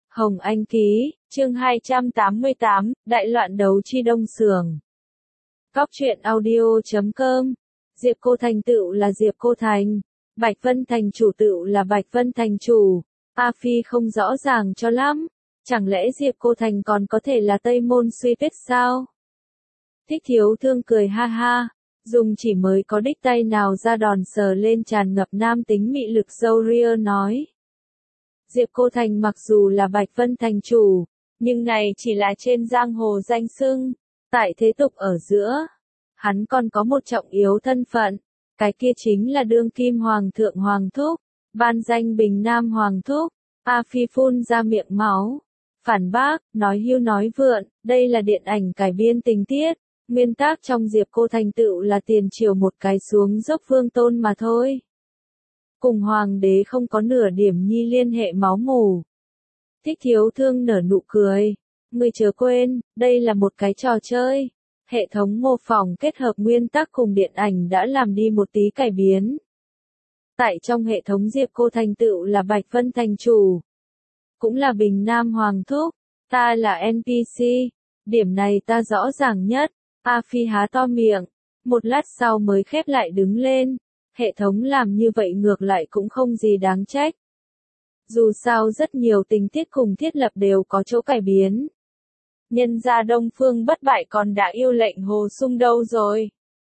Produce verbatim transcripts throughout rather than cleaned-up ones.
Hồng Anh ký, chương hai trăm tám mươi tám, Đại loạn đấu chi Đông Sường. Cóc truyện audio chấm com. Diệp Cô Thành tựu là Diệp Cô Thành, Bạch Vân Thành chủ tựu là Bạch Vân Thành chủ. A Phi không rõ ràng cho lắm, chẳng lẽ Diệp Cô Thành còn có thể là Tây Môn Suy Tuyết sao? Thích Thiếu Thương cười ha ha, dùng chỉ mới có đích tay nào ra đòn sờ lên tràn ngập nam tính mị lực dâu ria nói. Diệp Cô Thành mặc dù là Bạch Vân Thành chủ, nhưng này chỉ là trên giang hồ danh xưng, tại thế tục ở giữa. Hắn còn có một trọng yếu thân phận, cái kia chính là đương kim hoàng thượng hoàng thúc, ban danh bình nam hoàng thúc. A Phi phun ra miệng máu, phản bác, nói hưu nói vượn, đây là điện ảnh cải biên tình tiết, nguyên tác trong Diệp Cô Thành tựu là tiền triều một cái xuống dốc vương tôn mà thôi. Cùng hoàng đế không có nửa điểm nhi liên hệ máu mủ. Thích Thiếu Thương nở nụ cười, người chớ quên, đây là một cái trò chơi. Hệ thống mô phỏng kết hợp nguyên tác cùng điện ảnh đã làm đi một tí cải biến. Tại trong hệ thống Diệp Cô Thành tựu là Bạch Vân Thành chủ, cũng là bình nam hoàng thúc, ta là en pê xê, điểm này ta rõ ràng nhất. A Phi há to miệng, một lát sau mới khép lại đứng lên. Hệ thống làm như vậy ngược lại cũng không gì đáng trách. Dù sao rất nhiều tình tiết cùng thiết lập đều có chỗ cải biến. Nhân gia Đông Phương bất bại còn đã yêu lệnh Hồ Sung đâu rồi.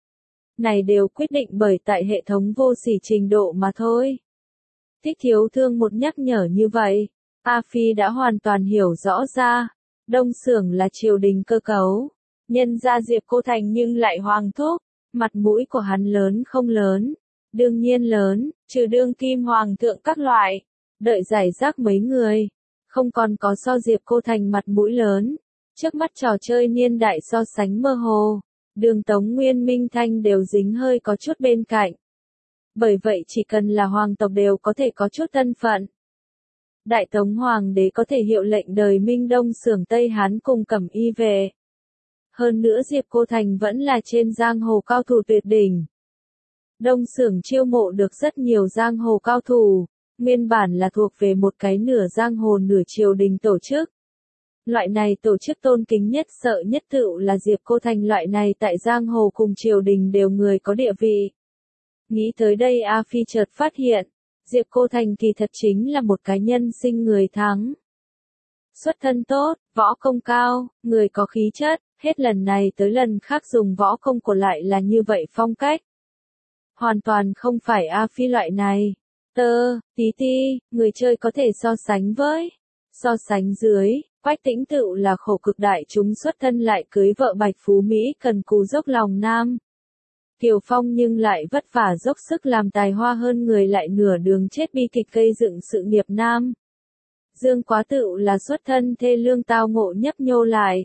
Này đều quyết định bởi tại hệ thống vô sỉ trình độ mà thôi. Thích Thiếu Thương một nhắc nhở như vậy, A Phi đã hoàn toàn hiểu rõ ra. Đông Sưởng là triều đình cơ cấu. Nhân gia Diệp Cô Thành nhưng lại hoàng thúc, mặt mũi của hắn lớn không lớn. Đương nhiên lớn, trừ đương kim hoàng thượng các loại, đợi giải rác mấy người, không còn có so Diệp Cô Thành mặt mũi lớn. Trước mắt trò chơi niên đại so sánh mơ hồ, Đường Tống Nguyên Minh Thanh đều dính hơi có chút bên cạnh. Bởi vậy chỉ cần là hoàng tộc đều có thể có chút thân phận. Đại Tống Hoàng đế có thể hiệu lệnh đời Minh Đông Sưởng Tây Hán cùng Cẩm Y về. Hơn nữa Diệp Cô Thành vẫn là trên giang hồ cao thủ tuyệt đỉnh. Đông Sưởng chiêu mộ được rất nhiều giang hồ cao thủ, nguyên bản là thuộc về một cái nửa giang hồ nửa triều đình tổ chức. Loại này tổ chức tôn kính nhất sợ nhất tựu là Diệp Cô Thành loại này tại giang hồ cùng triều đình đều người có địa vị. Nghĩ tới đây A Phi chợt phát hiện, Diệp Cô Thành kỳ thật chính là một cái nhân sinh người thắng. Xuất thân tốt, võ công cao, người có khí chất, hết lần này tới lần khác dùng võ công của lại là như vậy phong cách. Hoàn toàn không phải A Phi loại này. Tơ, tí ti, người chơi có thể so sánh với. So sánh dưới, Quách Tĩnh tựu là khổ cực đại chúng xuất thân lại cưới vợ Bạch Phú Mỹ cần cù dốc lòng nam. Kiều Phong nhưng lại vất vả dốc sức làm tài hoa hơn người lại nửa đường chết bi kịch gây dựng sự nghiệp nam. Dương Quá tựu là xuất thân thê lương tao ngộ nhấp nhô lại.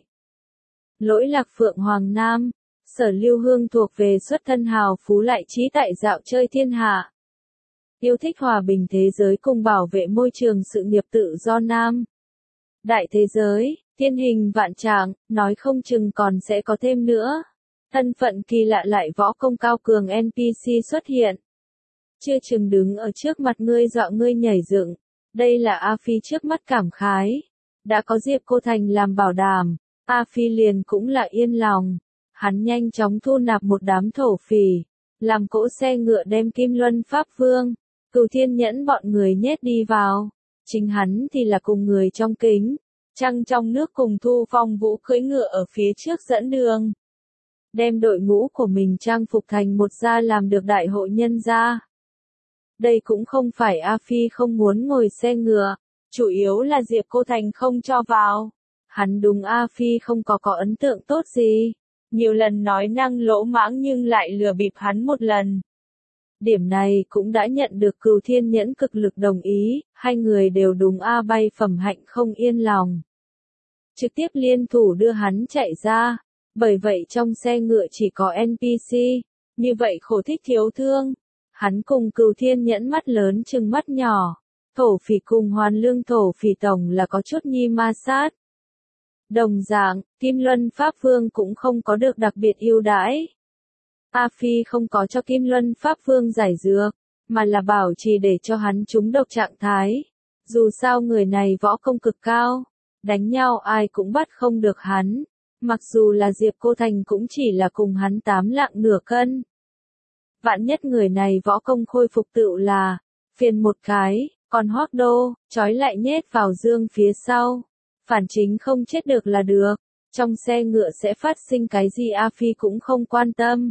Lỗi Lạc Phượng Hoàng Nam. Sở Lưu Hương thuộc về xuất thân hào phú lại trí tại dạo chơi thiên hạ. Yêu thích hòa bình thế giới cùng bảo vệ môi trường sự nghiệp tự do nam. Đại thế giới, thiên hình vạn trạng, nói không chừng còn sẽ có thêm nữa. Thân phận kỳ lạ lại võ công cao cường en pê xê xuất hiện. Chưa chừng đứng ở trước mặt ngươi dọa ngươi nhảy dựng. Đây là A Phi trước mắt cảm khái. Đã có Diệp Cô Thành làm bảo đảm, A Phi liền cũng là yên lòng. Hắn nhanh chóng thu nạp một đám thổ phỉ, làm cỗ xe ngựa đem Kim Luân Pháp Vương, Cửu Thiên Nhẫn bọn người nhét đi vào. Chính hắn thì là cùng người trong kính, trăng trong nước cùng Thu Phong Vũ cưỡi ngựa ở phía trước dẫn đường. Đem đội ngũ của mình trang phục thành một gia làm được đại hội nhân gia. Đây cũng không phải A Phi không muốn ngồi xe ngựa, chủ yếu là Diệp Cô Thành không cho vào. Hắn đúng A Phi không có có ấn tượng tốt gì. Nhiều lần nói năng lỗ mãng nhưng lại lừa bịp hắn một lần. Điểm này cũng đã nhận được Cửu Thiên Nhẫn cực lực đồng ý, hai người đều đúng A bay phẩm hạnh không yên lòng. Trực tiếp liên thủ đưa hắn chạy ra, bởi vậy trong xe ngựa chỉ có en pê xê, như vậy khổ Thích Thiếu Thương. Hắn cùng Cửu Thiên Nhẫn mắt lớn chừng mắt nhỏ, thổ phỉ cùng Hoàn Lương thổ phỉ tổng là có chút nhi ma sát. Đồng dạng, Kim Luân Pháp Vương cũng không có được đặc biệt ưu đãi. A Phi không có cho Kim Luân Pháp Vương giải dược, mà là bảo trì để cho hắn trúng độc trạng thái. Dù sao người này võ công cực cao, đánh nhau ai cũng bắt không được hắn. Mặc dù là Diệp Cô Thành cũng chỉ là cùng hắn tám lạng nửa cân. Vạn nhất người này võ công khôi phục tựu là, phiền một cái, còn Hoắc Đô, trói lại nhét vào dương phía sau. Phản chính không chết được là được, trong xe ngựa sẽ phát sinh cái gì A Phi cũng không quan tâm.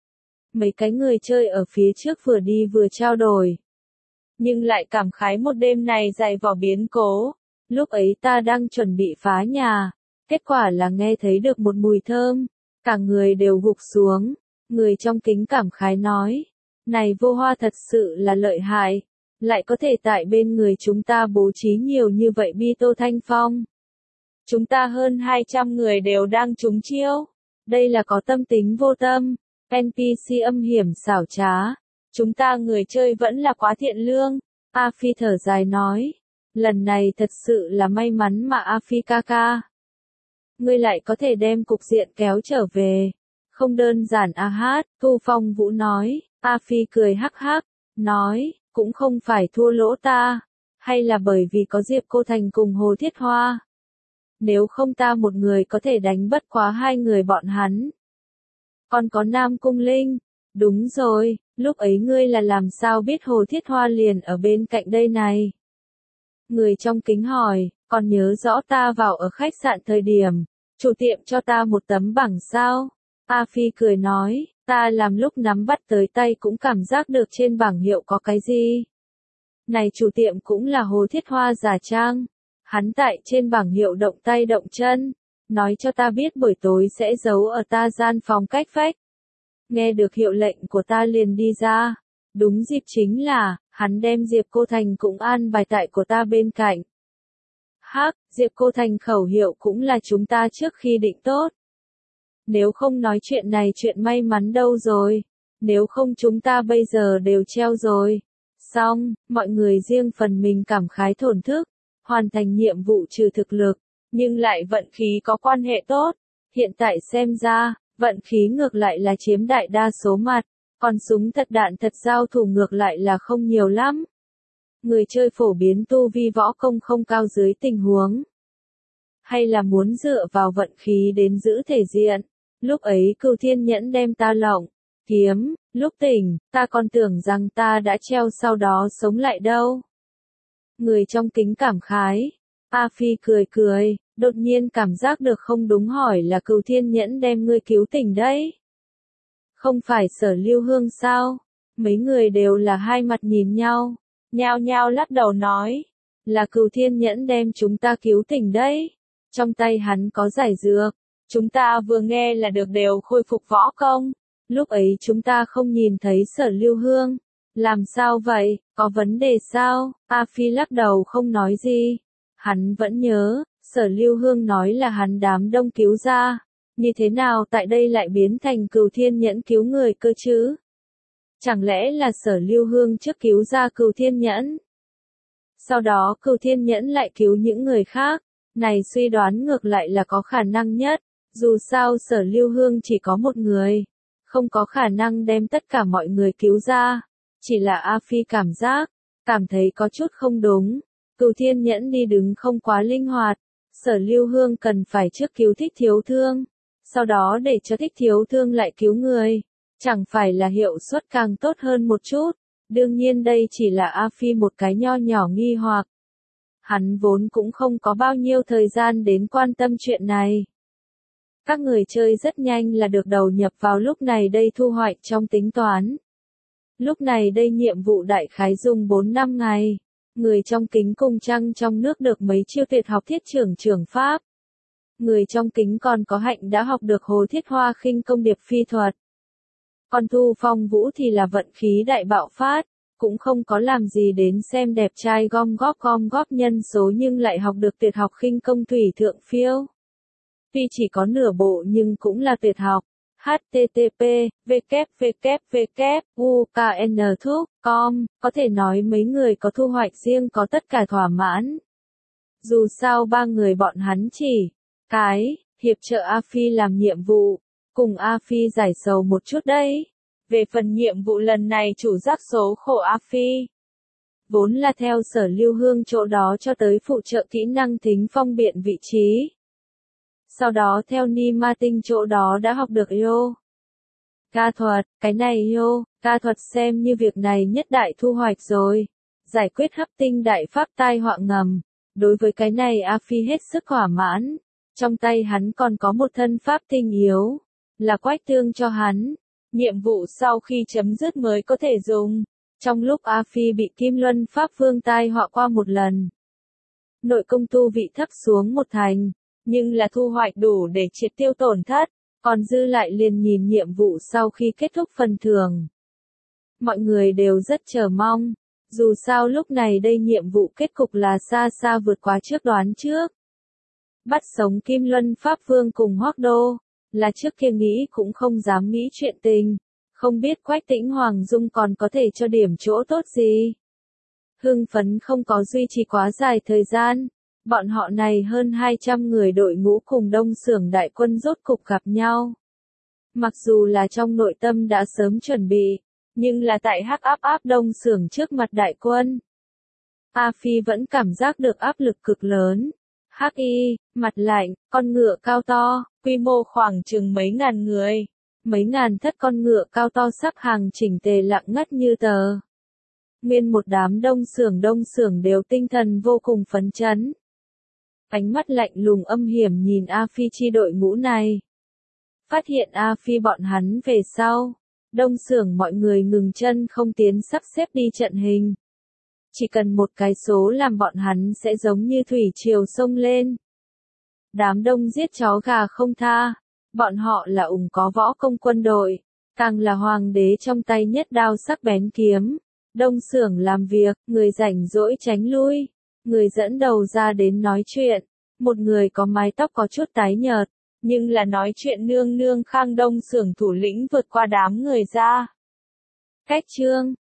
Mấy cái người chơi ở phía trước vừa đi vừa trao đổi. Nhưng lại cảm khái một đêm này dày vò biến cố. Lúc ấy ta đang chuẩn bị phá nhà, kết quả là nghe thấy được một mùi thơm, cả người đều gục xuống. Người trong kính cảm khái nói, này Vô Hoa thật sự là lợi hại, lại có thể tại bên người chúng ta bố trí nhiều như vậy bi tô thanh phong. Chúng ta hơn hai trăm người đều đang trúng chiêu, đây là có tâm tính vô tâm, en pê xê âm hiểm xảo trá, chúng ta người chơi vẫn là quá thiện lương. A Phi thở dài nói, lần này thật sự là may mắn mà A Phi ca ca. Ngươi lại có thể đem cục diện kéo trở về. Không đơn giản a hát, Thu Phong Vũ nói, A Phi cười hắc hắc, nói, cũng không phải thua lỗ ta, hay là bởi vì có Diệp Cô Thành cùng Hồ Thiết Hoa. Nếu không ta một người có thể đánh bất quá hai người bọn hắn. Còn có Nam Cung Linh, đúng rồi, lúc ấy ngươi là làm sao biết Hồ Thiết Hoa liền ở bên cạnh đây này. Người trong kính hỏi, còn nhớ rõ ta vào ở khách sạn thời điểm, chủ tiệm cho ta một tấm bảng sao? A Phi cười nói, ta làm lúc nắm bắt tới tay cũng cảm giác được trên bảng hiệu có cái gì. Này chủ tiệm cũng là Hồ Thiết Hoa giả trang. Hắn tại trên bảng hiệu động tay động chân, nói cho ta biết buổi tối sẽ giấu ở ta gian phòng cách vách. Nghe được hiệu lệnh của ta liền đi ra. Đúng dịp chính là, hắn đem Diệp Cô Thành cũng an bài tại của ta bên cạnh. Hắc, Diệp Cô Thành khẩu hiệu cũng là chúng ta trước khi định tốt. Nếu không nói chuyện này chuyện may mắn đâu rồi. Nếu không chúng ta bây giờ đều treo rồi. Xong, mọi người riêng phần mình cảm khái thổn thức. Hoàn thành nhiệm vụ trừ thực lực, nhưng lại vận khí có quan hệ tốt. Hiện tại xem ra, vận khí ngược lại là chiếm đại đa số mặt, còn súng thật đạn thật giao thủ ngược lại là không nhiều lắm. Người chơi phổ biến tu vi võ công không cao dưới tình huống, hay là muốn dựa vào vận khí đến giữ thể diện. Lúc ấy Cửu Thiên Nhẫn đem ta lộng, kiếm, lúc tỉnh, ta còn tưởng rằng ta đã treo sau đó sống lại đâu. Người trong kính cảm khái, A Phi cười cười, đột nhiên cảm giác được không đúng hỏi là Cửu Thiên Nhẫn đem ngươi cứu tỉnh đấy. Không phải Sở Lưu Hương sao? Mấy người đều là hai mặt nhìn nhau, nhao nhao lắc đầu nói, là Cửu Thiên Nhẫn đem chúng ta cứu tỉnh đấy. Trong tay hắn có giải dược, chúng ta vừa nghe là được đều khôi phục võ công. Lúc ấy chúng ta không nhìn thấy Sở Lưu Hương. Làm sao vậy, có vấn đề sao? A Phi lắc đầu không nói gì. Hắn vẫn nhớ, Sở Lưu Hương nói là hắn đám đông cứu ra. Như thế nào tại đây lại biến thành Cửu Thiên Nhẫn cứu người cơ chứ? Chẳng lẽ là Sở Lưu Hương trước cứu ra Cửu Thiên Nhẫn? Sau đó Cửu Thiên Nhẫn lại cứu những người khác. Này suy đoán ngược lại là có khả năng nhất. Dù sao Sở Lưu Hương chỉ có một người. Không có khả năng đem tất cả mọi người cứu ra. Chỉ là A Phi cảm giác, cảm thấy có chút không đúng. Cửu Thiên Nhẫn đi đứng không quá linh hoạt. Sở Lưu Hương cần phải trước cứu Thích Thiếu Thương. Sau đó để cho Thích Thiếu Thương lại cứu người. Chẳng phải là hiệu suất càng tốt hơn một chút. Đương nhiên đây chỉ là A Phi một cái nho nhỏ nghi hoặc. Hắn vốn cũng không có bao nhiêu thời gian đến quan tâm chuyện này. Các người chơi rất nhanh là được đầu nhập vào lúc này đây thu hoạch trong tính toán. Lúc này đây nhiệm vụ đại khái dùng bốn năm ngày. Người trong kính cùng trăng trong nước được mấy chiêu tuyệt học thiết trưởng trưởng pháp. Người trong kính còn có hạnh đã học được Hồ Thiết Hoa khinh công điệp phi thuật. Còn Thu Phong Vũ thì là vận khí đại bạo phát, cũng không có làm gì đến xem đẹp trai gom góp gom góp nhân số nhưng lại học được tuyệt học khinh công thủy thượng phiêu. Tuy chỉ có nửa bộ nhưng cũng là tuyệt học. H T T P, W W W, U K N Thúc, com, có thể nói mấy người có thu hoạch riêng có tất cả thỏa mãn. Dù sao ba người bọn hắn chỉ, cái, hiệp trợ A Phi làm nhiệm vụ, cùng A Phi giải sầu một chút đấy. Về phần nhiệm vụ lần này chủ giác số khổ A Phi. vốn là theo Sở Lưu Hương chỗ đó cho tới phụ trợ kỹ năng thính phong biện vị trí. Sau đó theo Ni Ma Tinh chỗ đó đã học được yo ca thuật, cái này yo ca thuật xem như việc này nhất đại thu hoạch rồi. Giải quyết hấp tinh đại pháp tai họa ngầm. Đối với cái này A Phi hết sức thỏa mãn. Trong tay hắn còn có một thân pháp tinh yếu, là quách tương cho hắn. Nhiệm vụ sau khi chấm dứt mới có thể dùng. Trong lúc A Phi bị Kim Luân Pháp Vương tai họa qua một lần, nội công tu vị thấp xuống một thành, nhưng là thu hoạch đủ để triệt tiêu tổn thất, còn dư lại liền nhìn nhiệm vụ sau khi kết thúc phần thưởng. Mọi người đều rất chờ mong, dù sao lúc này đây nhiệm vụ kết cục là xa xa vượt quá trước đoán trước. Bắt sống Kim Luân Pháp Vương cùng Hoắc Đô, là trước kia nghĩ cũng không dám nghĩ chuyện tình, không biết Quách Tĩnh Hoàng Dung còn có thể cho điểm chỗ tốt gì. Hưng phấn không có duy trì quá dài thời gian, bọn họ này hơn hai trăm người đội ngũ cùng Đông Xưởng đại quân rốt cục gặp nhau. Mặc dù là trong nội tâm đã sớm chuẩn bị, nhưng là tại hắc áp áp Đông Xưởng trước mặt đại quân, A Phi vẫn cảm giác được áp lực cực lớn. Hắc y, mặt lạnh, con ngựa cao to, quy mô khoảng chừng mấy ngàn người. Mấy ngàn thất con ngựa cao to sắp hàng chỉnh tề lặng ngắt như tờ. Nguyên một đám Đông Xưởng Đông Xưởng đều tinh thần vô cùng phấn chấn. Ánh mắt lạnh lùng âm hiểm nhìn A Phi chi đội ngũ này. Phát hiện A Phi bọn hắn về sau, Đông Xưởng mọi người ngừng chân không tiến sắp xếp đi trận hình. Chỉ cần một cái số làm bọn hắn sẽ giống như thủy triều sông lên. Đám đông giết chó gà không tha, bọn họ là ủng có võ công quân đội, càng là hoàng đế trong tay nhất đao sắc bén kiếm. Đông Xưởng làm việc, người rảnh rỗi tránh lui, người dẫn đầu ra đến nói chuyện, một người có mái tóc có chút tái nhợt, nhưng là nói chuyện nương nương khang Đông Xưởng thủ lĩnh vượt qua đám người ra. Cách chương